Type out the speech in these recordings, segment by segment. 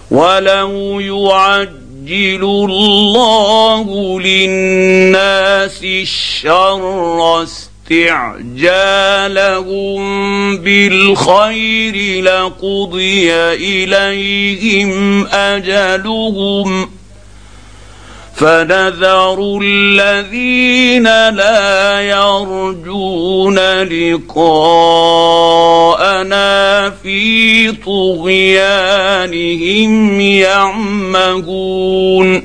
ولو يعجل الله للناس الشر استعجالهم بالخير لقضي إليهم أجلهم فنذر الذين لا يرجون لقاءنا في طغيانهم يعمهون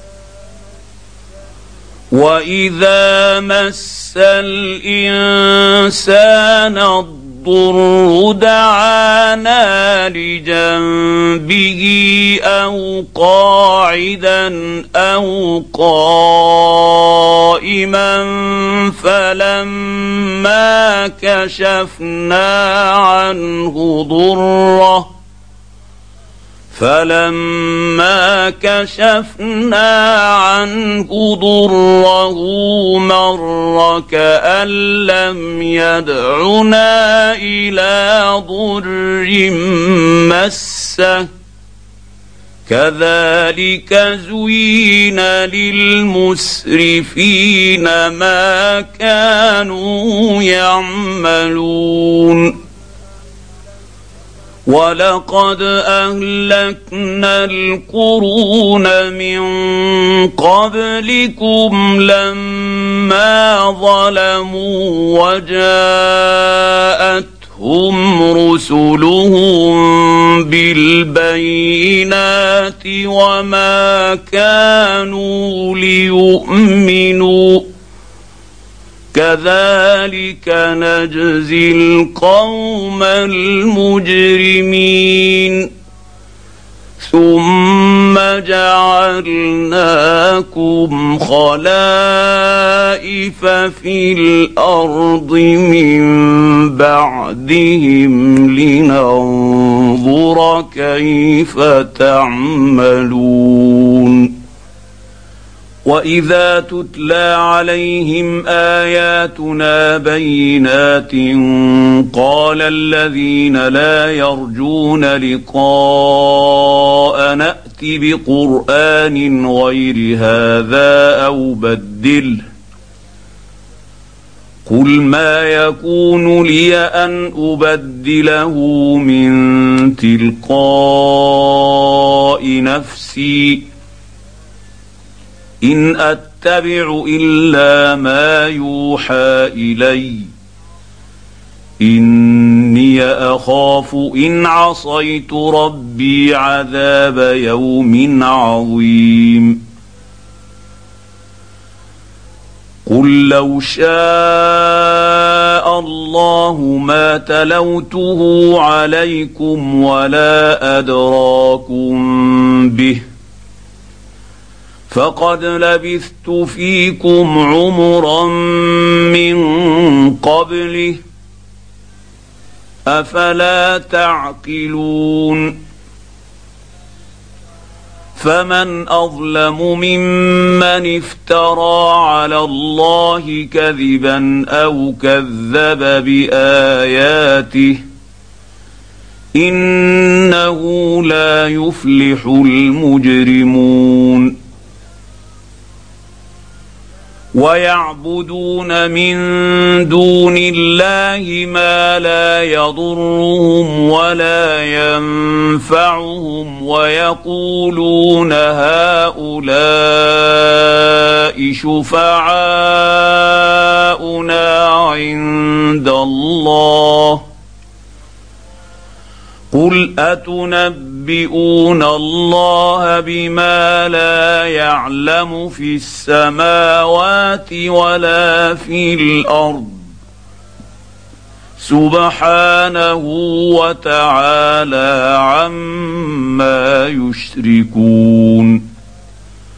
وإذا مس الإنسان الضر دعانا لجنبه أو قاعدا أو قائما فلما كشفنا عنه ضره مر كأن لم يدعنا إلى ضر مسه كذلك زين للمسرفين ما كانوا يعملون ولقد أهلكنا القرون من قبلكم لما ظلموا وجاءتهم رسلهم بالبينات وما كانوا ليؤمنوا كذلك نجزي القوم المجرمين ثم جعلناكم خلائف في الأرض من بعدهم لننظر كيف تعملون وإذا تتلى عليهم آياتنا بينات قال الذين لا يرجون لقاء نأت بقرآن غير هذا أو بدله قل ما يكون لي أن أبدله من تلقاء نفسي إن أتبع إلا ما يوحى إلي إني أخاف إن عصيت ربي عذاب يوم عظيم قل لو شاء الله ما تلوته عليكم ولا أدراكم به فقد لبثت فيكم عمرا من قبله أفلا تعقلون فمن أظلم ممن افترى على الله كذبا أو كذب بآياته إنه لا يفلح المجرمون ويعبدون من دون الله ما لا يضرهم ولا ينفعهم ويقولون هؤلاء شفعاؤنا عند الله قل أتنبئون الله بما لا يعلم في السماوات ولا في الأرض سبحانه وتعالى عما يشركون